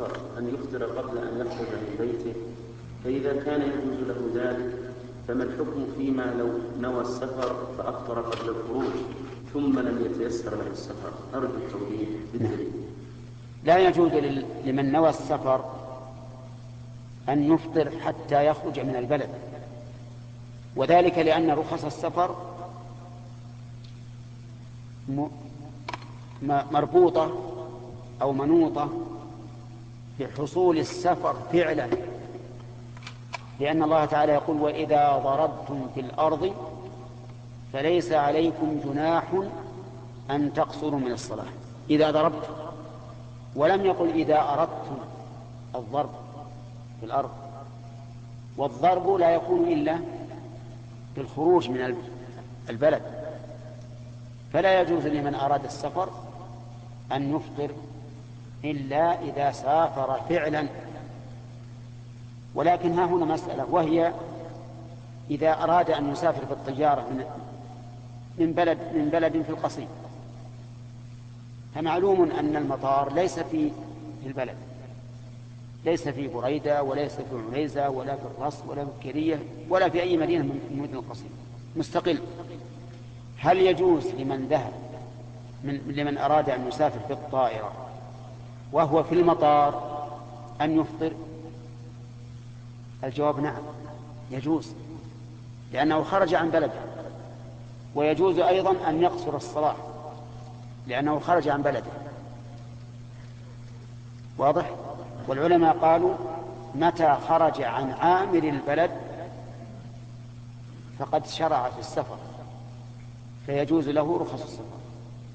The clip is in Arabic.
السفر أن يفطر قبل أن يخرج من بيته، فإذا كان يجوز له ذلك فما الحكم فيما لو نوى السفر فأفطر قبل الخروج ثم لم يتيسر له السفر؟ أرجو التوضيح بالدليل. لا يجوز لمن نوى السفر أن يفطر حتى يخرج من البلد، وذلك لأن رخص السفر مربوطة أو منوطة بحصول السفر فعلا، لأن الله تعالى يقول: وإذا ضربتم في الأرض فليس عليكم جناح أن تقصروا من الصلاة. إذا ضربتم، ولم يقل إذا أردتم الضرب في الأرض، والضرب لا يكون إلا بالخروج من البلد، فلا يجوز لمن أراد السفر أن يفطر إلا إذا سافر فعلا. ولكن ها هنا مسألة، وهي إذا أراد أن يسافر بالطيارة من بلد في القصيم، فمعلوم أن المطار ليس في البلد، ليس في بريدة وليس في عنيزة ولا في الرص ولا في الكيرية ولا في أي مدينة من مدن القصيم، مستقل. هل يجوز لمن أراد أن يسافر بالطائرة وهو في المطار أن يفطر؟ الجواب نعم، يجوز، لأنه خرج عن بلده. ويجوز أيضا أن يقصر الصلاة لأنه خرج عن بلده. واضح؟ والعلماء قالوا: متى خرج عن عامر البلد فقد شرع في السفر، فيجوز له رخص السفر.